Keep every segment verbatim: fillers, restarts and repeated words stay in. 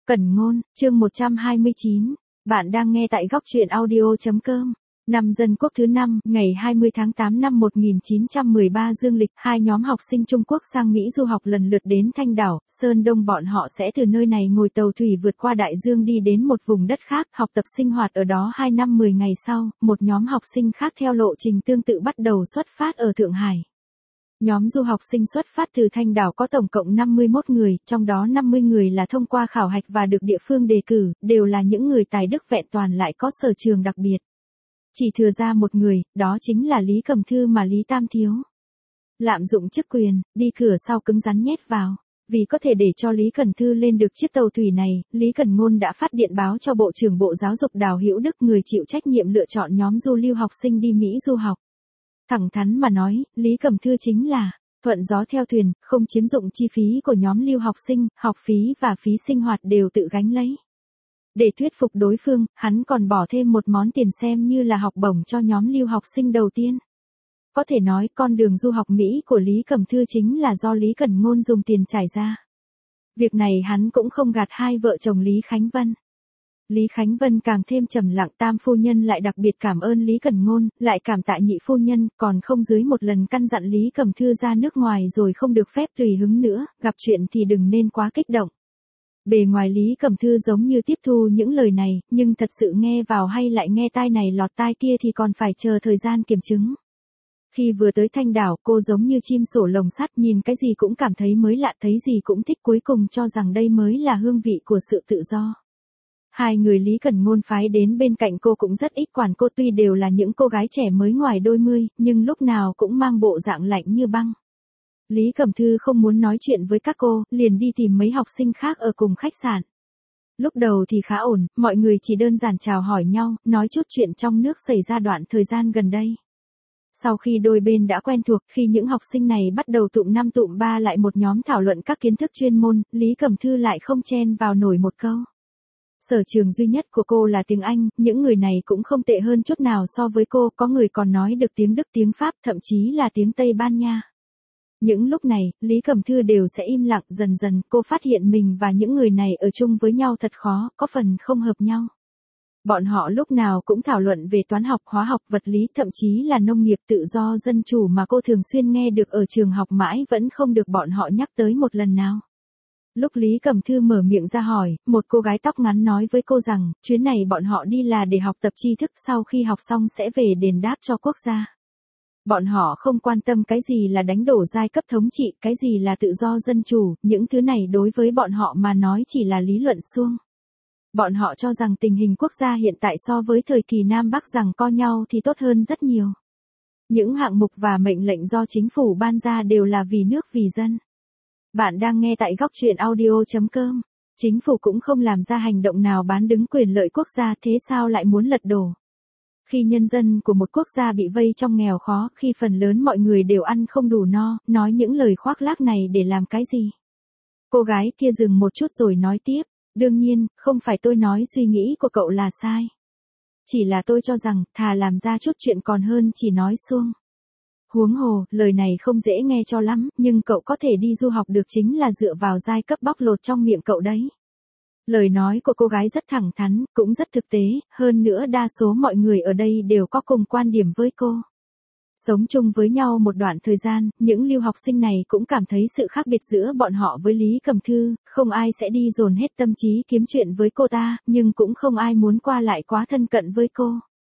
Cẩn ngôn, chương một trăm hai mươi chín. Bạn đang nghe tại góc truyện audio.com. Năm Dân Quốc thứ năm, ngày hai mươi tháng tám năm một nghìn chín trăm mười ba dương lịch, hai nhóm học sinh Trung Quốc sang Mỹ du học lần lượt đến Thanh Đảo, Sơn Đông. Bọn họ sẽ từ nơi này ngồi tàu thủy vượt qua đại dương đi đến một vùng đất khác, học tập sinh hoạt ở đó hai năm mười ngày sau, một nhóm học sinh khác theo lộ trình tương tự bắt đầu xuất phát ở Thượng Hải. Nhóm du học sinh xuất phát từ Thanh Đảo có tổng cộng năm mươi mốt người, trong đó năm mươi người là thông qua khảo hạch và được địa phương đề cử, đều là những người tài đức vẹn toàn lại có sở trường đặc biệt. Chỉ thừa ra một người, đó chính là Lý Cẩm Thư mà Lý Tam thiếu. Lạm dụng chức quyền, đi cửa sau cứng rắn nhét vào. Vì có thể để cho Lý Cẩm Thư lên được chiếc tàu thủy này, Lý Cẩn Ngôn đã phát điện báo cho Bộ trưởng Bộ Giáo dục Đào Hữu Đức, người chịu trách nhiệm lựa chọn nhóm du lưu học sinh đi Mỹ du học. Thẳng thắn mà nói, Lý Cẩm Thư chính là thuận gió theo thuyền, không chiếm dụng chi phí của nhóm lưu học sinh, học phí và phí sinh hoạt đều tự gánh lấy. Để thuyết phục đối phương, hắn còn bỏ thêm một món tiền xem như là học bổng cho nhóm lưu học sinh đầu tiên. Có thể nói con đường du học Mỹ của Lý Cẩm Thư chính là do Lý Cẩn Ngôn dùng tiền trải ra. Việc này hắn cũng không gạt hai vợ chồng Lý Khánh Vân. Lý Khánh Vân càng thêm trầm lặng, tam phu nhân lại đặc biệt cảm ơn Lý Cẩn Ngôn, lại cảm tạ nhị phu nhân, còn không dưới một lần căn dặn Lý Cẩm Thư ra nước ngoài rồi không được phép tùy hứng nữa, gặp chuyện thì đừng nên quá kích động. Bề ngoài Lý Cẩm Thư giống như tiếp thu những lời này, nhưng thật sự nghe vào hay lại nghe tai này lọt tai kia thì còn phải chờ thời gian kiểm chứng. Khi vừa tới Thanh Đảo, cô giống như chim sổ lồng sắt, nhìn cái gì cũng cảm thấy mới lạ, thấy gì cũng thích, cuối cùng cho rằng đây mới là hương vị của sự tự do. Hai người Lý Cẩn Ngôn phái đến bên cạnh cô cũng rất ít quản cô, tuy đều là những cô gái trẻ mới ngoài đôi mươi, nhưng lúc nào cũng mang bộ dạng lạnh như băng. Lý Cẩm Thư không muốn nói chuyện với các cô, liền đi tìm mấy học sinh khác ở cùng khách sạn. Lúc đầu thì khá ổn, mọi người chỉ đơn giản chào hỏi nhau, nói chút chuyện trong nước xảy ra đoạn thời gian gần đây. Sau khi đôi bên đã quen thuộc, khi những học sinh này bắt đầu tụm năm tụm ba lại một nhóm thảo luận các kiến thức chuyên môn, Lý Cẩm Thư lại không chen vào nổi một câu. Sở trường duy nhất của cô là tiếng Anh, những người này cũng không tệ hơn chút nào so với cô, có người còn nói được tiếng Đức, tiếng Pháp, thậm chí là tiếng Tây Ban Nha. Những lúc này, Lý Cẩm Thư đều sẽ im lặng, dần dần cô phát hiện mình và những người này ở chung với nhau thật khó, có phần không hợp nhau. Bọn họ lúc nào cũng thảo luận về toán học, hóa học, vật lý, thậm chí là nông nghiệp, tự do dân chủ mà cô thường xuyên nghe được ở trường học mãi vẫn không được bọn họ nhắc tới một lần nào. Lúc Lý Cẩm Thư mở miệng ra hỏi, một cô gái tóc ngắn nói với cô rằng, chuyến này bọn họ đi là để học tập tri thức, sau khi học xong sẽ về đền đáp cho quốc gia. Bọn họ không quan tâm cái gì là đánh đổ giai cấp thống trị, cái gì là tự do dân chủ, những thứ này đối với bọn họ mà nói chỉ là lý luận suông. Bọn họ cho rằng tình hình quốc gia hiện tại so với thời kỳ Nam Bắc giằng co nhau thì tốt hơn rất nhiều. Những hạng mục và mệnh lệnh do chính phủ ban ra đều là vì nước vì dân. Bạn đang nghe tại góc truyện audio.com. Chính phủ cũng không làm ra hành động nào bán đứng quyền lợi quốc gia, thế sao lại muốn lật đổ? Khi nhân dân của một quốc gia bị vây trong nghèo khó, khi phần lớn mọi người đều ăn không đủ no, nói những lời khoác lác này để làm cái gì? Cô gái kia dừng một chút rồi nói tiếp, đương nhiên, không phải tôi nói suy nghĩ của cậu là sai. Chỉ là tôi cho rằng, thà làm ra chút chuyện còn hơn chỉ nói suông. Huống hồ, lời này không dễ nghe cho lắm, nhưng cậu có thể đi du học được chính là dựa vào giai cấp bóc lột trong miệng cậu đấy. Lời nói của cô gái rất thẳng thắn, cũng rất thực tế, hơn nữa đa số mọi người ở đây đều có cùng quan điểm với cô. Sống chung với nhau một đoạn thời gian, những lưu học sinh này cũng cảm thấy sự khác biệt giữa bọn họ với Lý Cẩm Thư, không ai sẽ đi dồn hết tâm trí kiếm chuyện với cô ta, nhưng cũng không ai muốn qua lại quá thân cận với cô.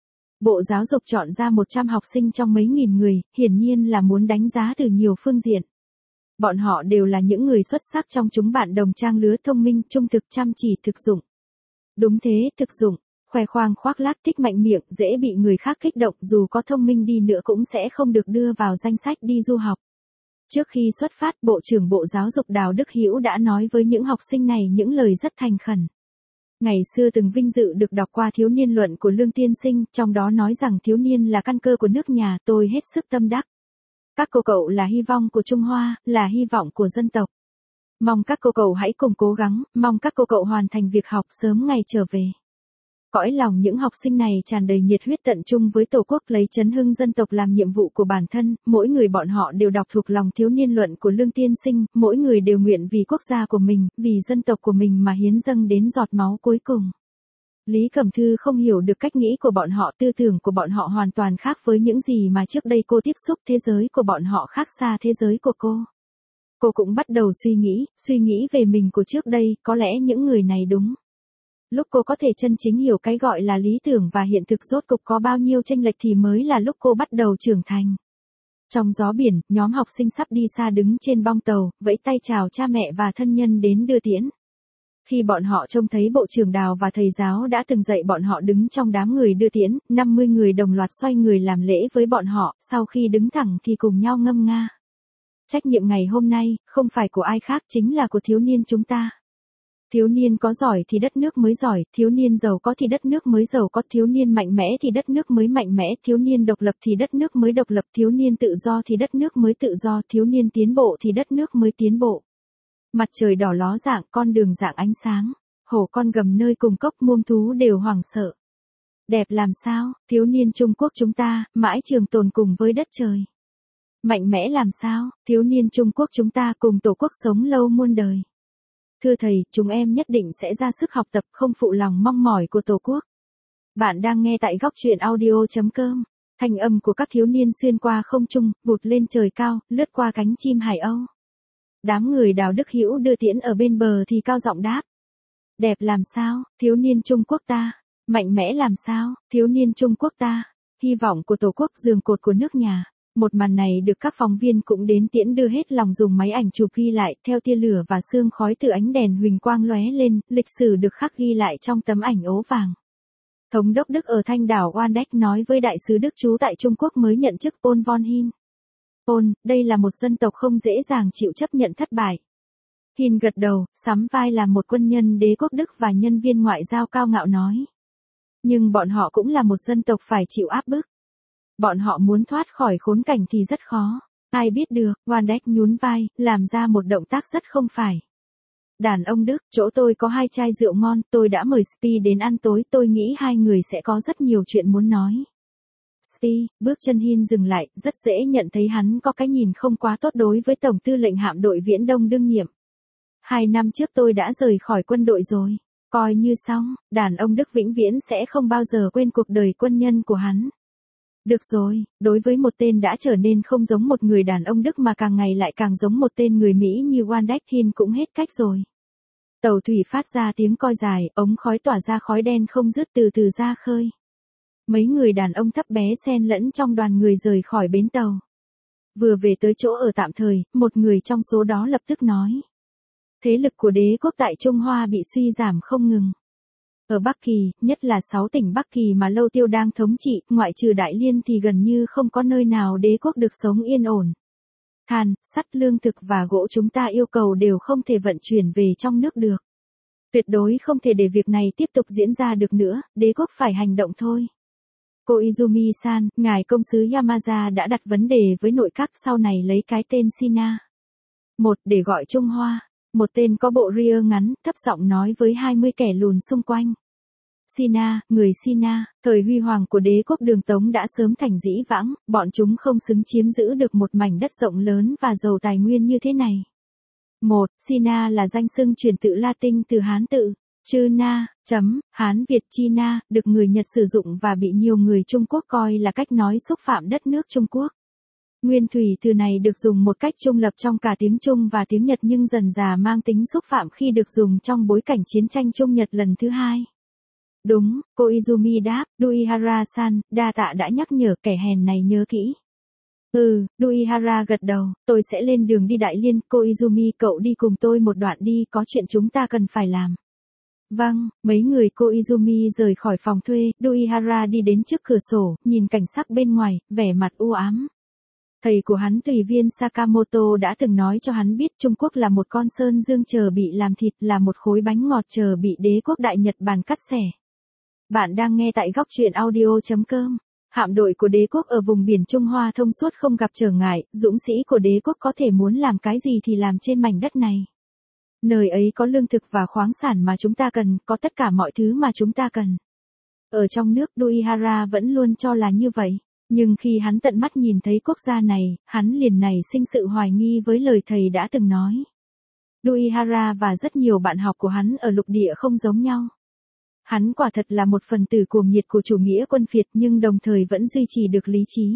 Bộ Giáo dục chọn ra một trăm học sinh trong mấy nghìn người, hiển nhiên là muốn đánh giá từ nhiều phương diện. Bọn họ đều là những người xuất sắc trong chúng bạn đồng trang lứa, thông minh, trung thực, chăm chỉ, thực dụng. Đúng thế, thực dụng, khoe khoang khoác lác, thích mạnh miệng, dễ bị người khác kích động, dù có thông minh đi nữa cũng sẽ không được đưa vào danh sách đi du học. Trước khi xuất phát, Bộ trưởng Bộ Giáo dục Đào Đức Hữu đã nói với những học sinh này những lời rất thành khẩn. Ngày xưa từng vinh dự được đọc qua thiếu niên luận của Lương Tiên Sinh, trong đó nói rằng thiếu niên là căn cơ của nước nhà, tôi hết sức tâm đắc. Các cô cậu là hy vọng của Trung Hoa, là hy vọng của dân tộc. Mong các cô cậu hãy cùng cố gắng, mong các cô cậu hoàn thành việc học sớm ngày trở về. Cõi lòng những học sinh này tràn đầy nhiệt huyết tận trung với Tổ quốc, lấy chấn hưng dân tộc làm nhiệm vụ của bản thân, mỗi người bọn họ đều đọc thuộc lòng thiếu niên luận của Lương Tiên Sinh, mỗi người đều nguyện vì quốc gia của mình, vì dân tộc của mình mà hiến dâng đến giọt máu cuối cùng. Lý Cẩm Thư không hiểu được cách nghĩ của bọn họ, tư tưởng của bọn họ hoàn toàn khác với những gì mà trước đây cô tiếp xúc, thế giới của bọn họ khác xa thế giới của cô. Cô cũng bắt đầu suy nghĩ, suy nghĩ về mình của trước đây, có lẽ những người này đúng. Lúc cô có thể chân chính hiểu cái gọi là lý tưởng và hiện thực rốt cục có bao nhiêu chênh lệch thì mới là lúc cô bắt đầu trưởng thành. Trong gió biển, nhóm học sinh sắp đi xa đứng trên bong tàu, vẫy tay chào cha mẹ và thân nhân đến đưa tiễn. Khi bọn họ trông thấy bộ trưởng Đào và thầy giáo đã từng dạy bọn họ đứng trong đám người đưa tiễn, năm mươi người đồng loạt xoay người làm lễ với bọn họ, sau khi đứng thẳng thì cùng nhau ngâm nga. Trách nhiệm ngày hôm nay, không phải của ai khác, chính là của thiếu niên chúng ta. Thiếu niên có giỏi thì đất nước mới giỏi, thiếu niên giàu có thì đất nước mới giàu có, thiếu niên mạnh mẽ thì đất nước mới mạnh mẽ, thiếu niên độc lập thì đất nước mới độc lập, thiếu niên tự do thì đất nước mới tự do, thiếu niên tiến bộ thì đất nước mới tiến bộ. Mặt trời đỏ ló dạng, con đường dạng ánh sáng, hổ con gầm nơi cùng cốc, muông thú đều hoảng sợ. Đẹp làm sao, thiếu niên Trung Quốc chúng ta, mãi trường tồn cùng với đất trời. Mạnh mẽ làm sao, thiếu niên Trung Quốc chúng ta cùng Tổ quốc sống lâu muôn đời. Thưa thầy, chúng em nhất định sẽ ra sức học tập, không phụ lòng mong mỏi của Tổ quốc. Bạn đang nghe tại góc truyện audio chấm com. Thanh âm của các thiếu niên xuyên qua không trung, vụt lên trời cao, lướt qua cánh chim hải âu. Đám người Đào Đức Hữu đưa tiễn ở bên bờ thì cao giọng đáp. Đẹp làm sao, thiếu niên Trung Quốc ta. Mạnh mẽ làm sao, thiếu niên Trung Quốc ta. Hy vọng của Tổ quốc, giường cột của nước nhà. Một màn này được các phóng viên cũng đến tiễn đưa hết lòng dùng máy ảnh chụp ghi lại, theo tia lửa và sương khói từ ánh đèn huỳnh quang lóe lên, lịch sử được khắc ghi lại trong tấm ảnh ố vàng. Thống đốc Đức ở Thanh đảo Waldeck nói với đại sứ Đức trú tại Trung Quốc mới nhận chức Paul von Hin. Paul, đây là một dân tộc không dễ dàng chịu chấp nhận thất bại. Hin gật đầu, sắm vai làm một quân nhân đế quốc Đức và nhân viên ngoại giao cao ngạo nói. Nhưng bọn họ cũng là một dân tộc phải chịu áp bức. Bọn họ muốn thoát khỏi khốn cảnh thì rất khó. Ai biết được, Waldeck nhún vai, làm ra một động tác rất không phải. Đàn ông Đức, chỗ tôi có hai chai rượu ngon, tôi đã mời Spi đến ăn tối, tôi nghĩ hai người sẽ có rất nhiều chuyện muốn nói. Spi, bước chân Hin dừng lại, rất dễ nhận thấy hắn có cái nhìn không quá tốt đối với Tổng tư lệnh hạm đội Viễn Đông đương nhiệm. Hai năm trước tôi đã rời khỏi quân đội rồi. Coi như xong, đàn ông Đức vĩnh viễn sẽ không bao giờ quên cuộc đời quân nhân của hắn. Được rồi, đối với một tên đã trở nên không giống một người đàn ông Đức mà càng ngày lại càng giống một tên người Mỹ như Waldeck, Hin cũng hết cách rồi. Tàu thủy phát ra tiếng còi dài, ống khói tỏa ra khói đen không dứt từ từ ra khơi. Mấy người đàn ông thấp bé xen lẫn trong đoàn người rời khỏi bến tàu. Vừa về tới chỗ ở tạm thời, một người trong số đó lập tức nói. Thế lực của đế quốc tại Trung Hoa bị suy giảm không ngừng. Ở Bắc Kỳ, nhất là sáu tỉnh Bắc Kỳ mà Lâu Tiêu đang thống trị, ngoại trừ Đại Liên thì gần như không có nơi nào đế quốc được sống yên ổn. Than, sắt, lương thực và gỗ chúng ta yêu cầu đều không thể vận chuyển về trong nước được. Tuyệt đối không thể để việc này tiếp tục diễn ra được nữa, đế quốc phải hành động thôi. Cô Izumi-san, ngài công sứ Yamaza đã đặt vấn đề với nội các, sau này lấy cái tên Sina. Một, để gọi Trung Hoa. Một tên có bộ ria ngắn, thấp giọng nói với hai mươi kẻ lùn xung quanh. Sina, người Sina, thời huy hoàng của đế quốc Đường Tống đã sớm thành dĩ vãng, bọn chúng không xứng chiếm giữ được một mảnh đất rộng lớn và giàu tài nguyên như thế này. Một, Sina là danh xưng truyền tự Latin từ Hán tự, chư na, chấm, Hán Việt China, được người Nhật sử dụng và bị nhiều người Trung Quốc coi là cách nói xúc phạm đất nước Trung Quốc. Nguyên thủy từ này được dùng một cách trung lập trong cả tiếng Trung và tiếng Nhật nhưng dần dà mang tính xúc phạm khi được dùng trong bối cảnh chiến tranh Trung-Nhật lần thứ hai. Đúng, cô Izumi đáp, Uehara-san, đa tạ đã nhắc nhở, kẻ hèn này nhớ kỹ. Ừ, Uehara gật đầu, tôi sẽ lên đường đi Đại Liên, cô Izumi cậu đi cùng tôi một đoạn đi, có chuyện chúng ta cần phải làm. Vâng, mấy người cô Izumi rời khỏi phòng thuê, Uehara đi đến trước cửa sổ, nhìn cảnh sắc bên ngoài, vẻ mặt u ám. Thầy của hắn tùy viên Sakamoto đã từng nói cho hắn biết Trung Quốc là một con sơn dương chờ bị làm thịt, là một khối bánh ngọt chờ bị đế quốc Đại Nhật Bản cắt xẻ. Bạn đang nghe tại góc truyện audio chấm com. Hạm đội của đế quốc ở vùng biển Trung Hoa thông suốt không gặp trở ngại, dũng sĩ của đế quốc có thể muốn làm cái gì thì làm trên mảnh đất này. Nơi ấy có lương thực và khoáng sản mà chúng ta cần, có tất cả mọi thứ mà chúng ta cần. Ở trong nước Uehara vẫn luôn cho là như vậy. Nhưng khi hắn tận mắt nhìn thấy quốc gia này, hắn liền nảy sinh sự hoài nghi với lời thầy đã từng nói. Uehara và rất nhiều bạn học của hắn ở lục địa không giống nhau. Hắn quả thật là một phần tử cuồng nhiệt của chủ nghĩa quân phiệt nhưng đồng thời vẫn duy trì được lý trí.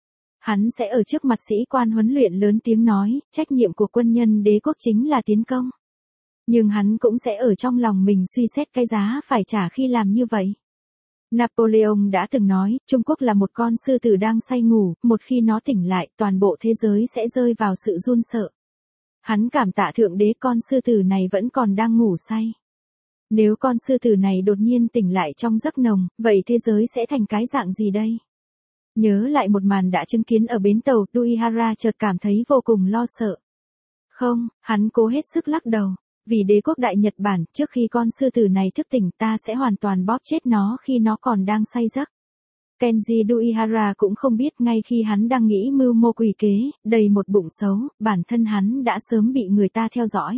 Hắn sẽ ở trước mặt sĩ quan huấn luyện lớn tiếng nói, trách nhiệm của quân nhân đế quốc chính là tiến công. Nhưng hắn cũng sẽ ở trong lòng mình suy xét cái giá phải trả khi làm như vậy. Napoleon đã từng nói, Trung Quốc là một con sư tử đang say ngủ, một khi nó tỉnh lại, toàn bộ thế giới sẽ rơi vào sự run sợ. Hắn cảm tạ thượng đế con sư tử này vẫn còn đang ngủ say. Nếu con sư tử này đột nhiên tỉnh lại trong giấc nồng, vậy thế giới sẽ thành cái dạng gì đây? Nhớ lại một màn đã chứng kiến ở bến tàu, Uehara chợt cảm thấy vô cùng lo sợ. Không, hắn cố hết sức lắc đầu. Vì đế quốc Đại Nhật Bản, trước khi con sư tử này thức tỉnh ta sẽ hoàn toàn bóp chết nó khi nó còn đang say giấc. Kenji Uehara cũng không biết ngay khi hắn đang nghĩ mưu mô quỷ kế, đầy một bụng xấu, bản thân hắn đã sớm bị người ta theo dõi.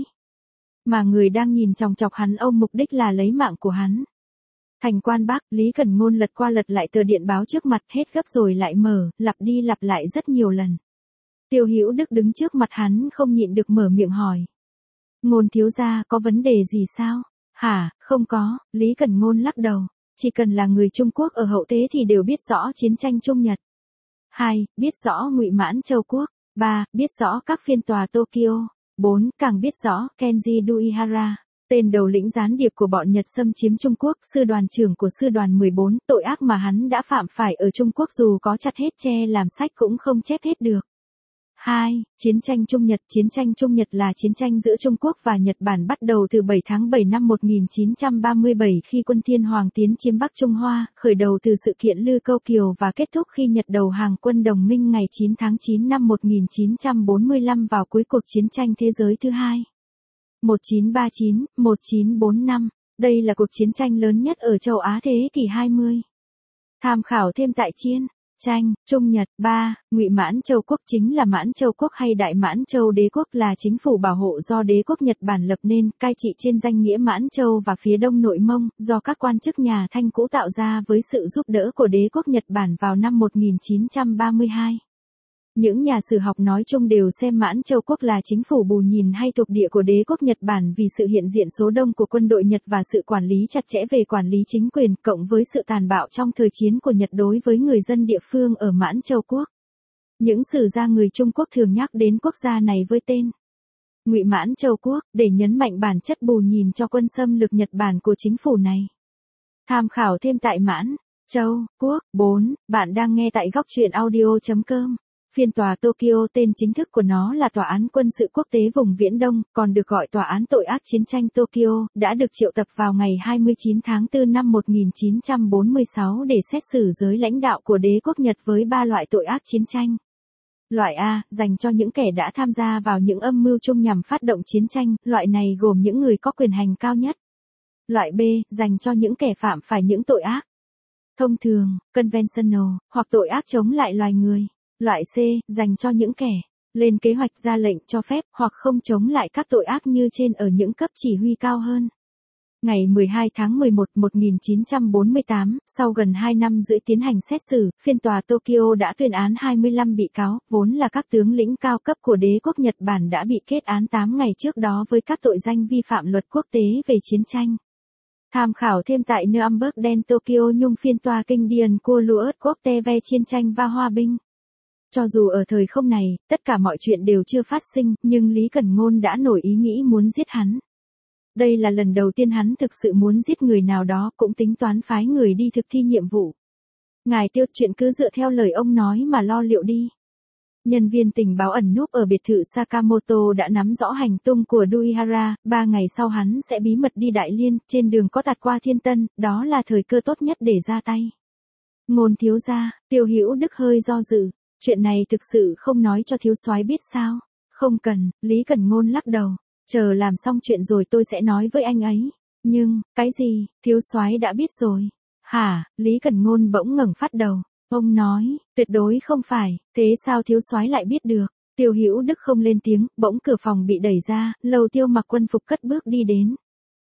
Mà người đang nhìn chòng chọc hắn ông mục đích là lấy mạng của hắn. Thành Quan Bắc, Lý Cẩn Ngôn lật qua lật lại tờ điện báo trước mặt hết gấp rồi lại mở, lặp đi lặp lại rất nhiều lần. Tiêu Hữu Đức đứng trước mặt hắn không nhịn được mở miệng hỏi. Ngôn thiếu gia có vấn đề gì sao? Hả, không có, Lý Cẩn Ngôn lắc đầu. Chỉ cần là người Trung Quốc ở hậu thế thì đều biết rõ chiến tranh Trung Nhật. hai. Biết rõ Ngụy Mãn Châu Quốc. ba. Biết rõ các phiên tòa Tokyo. bốn. Càng biết rõ Kenji Uehara, tên đầu lĩnh gián điệp của bọn Nhật xâm chiếm Trung Quốc, sư đoàn trưởng của sư đoàn mười bốn, tội ác mà hắn đã phạm phải ở Trung Quốc dù có chặt hết tre làm sách cũng không chép hết được. hai. Chiến tranh Trung Nhật. Chiến tranh Trung Nhật là chiến tranh giữa Trung Quốc và Nhật Bản bắt đầu từ bảy tháng bảy năm một nghìn chín trăm ba mươi bảy khi quân Thiên Hoàng tiến chiếm Bắc Trung Hoa, khởi đầu từ sự kiện Lư Câu Kiều và kết thúc khi Nhật đầu hàng quân đồng minh ngày chín tháng chín năm một nghìn chín trăm bốn mươi lăm vào cuối cuộc chiến tranh thế giới thứ hai. một nghìn chín trăm ba mươi chín đến một nghìn chín trăm bốn mươi lăm. Đây là cuộc chiến tranh lớn nhất ở châu Á thế kỷ hai mươi. Tham khảo thêm tại Chiến tranh Trung Nhật. ba. Ngụy Mãn Châu Quốc chính là Mãn Châu Quốc hay Đại Mãn Châu Đế quốc là chính phủ bảo hộ do đế quốc Nhật Bản lập nên, cai trị trên danh nghĩa Mãn Châu và phía đông nội Mông, do các quan chức nhà Thanh cũ tạo ra với sự giúp đỡ của đế quốc Nhật Bản vào năm một nghìn chín trăm ba mươi hai. Những nhà sử học nói chung đều xem Mãn Châu Quốc là chính phủ bù nhìn hay thuộc địa của đế quốc Nhật Bản vì sự hiện diện số đông của quân đội Nhật và sự quản lý chặt chẽ về quản lý chính quyền, cộng với sự tàn bạo trong thời chiến của Nhật đối với người dân địa phương ở Mãn Châu Quốc. Những sử gia người Trung Quốc thường nhắc đến quốc gia này với tên Ngụy Mãn Châu Quốc, để nhấn mạnh bản chất bù nhìn cho quân xâm lược Nhật Bản của chính phủ này. Tham khảo thêm tại Mãn Châu Quốc. bốn. Bạn đang nghe tại góc truyện audio chấm com. Phiên tòa Tokyo, tên chính thức của nó là Tòa án Quân sự Quốc tế vùng Viễn Đông, còn được gọi Tòa án Tội ác Chiến tranh Tokyo, đã được triệu tập vào ngày hai mươi chín tháng tư năm một nghìn chín trăm bốn mươi sáu để xét xử giới lãnh đạo của đế quốc Nhật với ba loại tội ác chiến tranh. Loại A, dành cho những kẻ đã tham gia vào những âm mưu chung nhằm phát động chiến tranh, loại này gồm những người có quyền hành cao nhất. Loại B, dành cho những kẻ phạm phải những tội ác thông thường, conventional, hoặc tội ác chống lại loài người. Loại C, dành cho những kẻ lên kế hoạch ra lệnh cho phép hoặc không chống lại các tội ác như trên ở những cấp chỉ huy cao hơn. Ngày mười hai tháng mười một năm một nghìn chín trăm bốn mươi tám, sau gần hai năm rưỡi tiến hành xét xử, phiên tòa Tokyo đã tuyên án hai mươi lăm bị cáo, vốn là các tướng lĩnh cao cấp của đế quốc Nhật Bản đã bị kết án tám ngày trước đó với các tội danh vi phạm luật quốc tế về chiến tranh. Tham khảo thêm tại Nuremberg đen Tokyo nhung phiên tòa kinh điển của luật quốc tế về chiến tranh và hòa bình. Cho dù ở thời không này, tất cả mọi chuyện đều chưa phát sinh, nhưng Lý Cẩn Ngôn đã nổi ý nghĩ muốn giết hắn. Đây là lần đầu tiên hắn thực sự muốn giết người nào đó, cũng tính toán phái người đi thực thi nhiệm vụ. Ngài Tiêu, chuyện cứ dựa theo lời ông nói mà lo liệu đi. Nhân viên tình báo ẩn núp ở biệt thự Sakamoto đã nắm rõ hành tung của Uehara, ba ngày sau hắn sẽ bí mật đi Đại Liên, trên đường có tạt qua Thiên Tân, đó là thời cơ tốt nhất để ra tay. Ngôn thiếu gia, Tiêu Hữu Đức hơi do dự. Chuyện này thực sự không nói cho thiếu soái biết sao? Không cần, Lý Cẩn Ngôn lắc đầu. Chờ làm xong chuyện rồi tôi sẽ nói với anh ấy. Nhưng, cái gì, thiếu soái đã biết rồi. Hả, Lý Cẩn Ngôn bỗng ngẩng phát đầu. Ông nói, tuyệt đối không phải, thế sao thiếu soái lại biết được? Tiêu Hữu Đức không lên tiếng, bỗng cửa phòng bị đẩy ra, Lầu Tiêu mặc quân phục cất bước đi đến.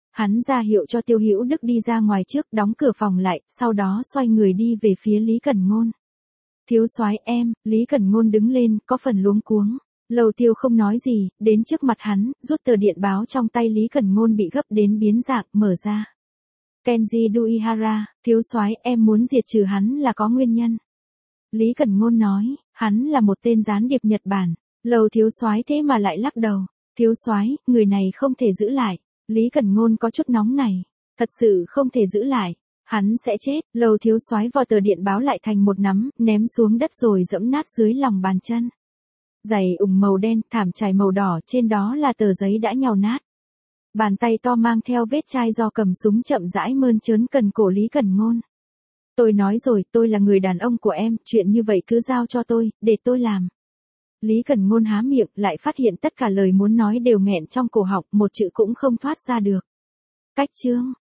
Hắn ra hiệu cho Tiêu Hữu Đức đi ra ngoài trước, đóng cửa phòng lại, sau đó xoay người đi về phía Lý Cẩn Ngôn. Thiếu soái em, Lý Cẩn Ngôn đứng lên, có phần luống cuống. Lầu Tiêu không nói gì, đến trước mặt hắn, rút tờ điện báo trong tay Lý Cẩn Ngôn bị gấp đến biến dạng, mở ra. Kenji Duihara, thiếu soái em muốn diệt trừ hắn là có nguyên nhân. Lý Cẩn Ngôn nói, hắn là một tên gián điệp Nhật Bản. Lầu thiếu soái thế mà lại lắc đầu. Thiếu soái, người này không thể giữ lại. Lý Cẩn Ngôn có chút nóng này. Thật sự không thể giữ lại. Hắn sẽ chết. Lầu thiếu soái vò tờ điện báo lại thành một nắm, ném xuống đất rồi dẫm nát dưới lòng bàn chân. Giày ủng màu đen, thảm trải màu đỏ, trên đó là tờ giấy đã nhàu nát. Bàn tay to mang theo vết chai do cầm súng chậm rãi mơn trớn cần cổ Lý Cẩn Ngôn. Tôi nói rồi, tôi là người đàn ông của em, chuyện như vậy cứ giao cho tôi, để tôi làm. Lý Cẩn Ngôn há miệng, lại phát hiện tất cả lời muốn nói đều nghẹn trong cổ họng, một chữ cũng không thoát ra được. Cách chương.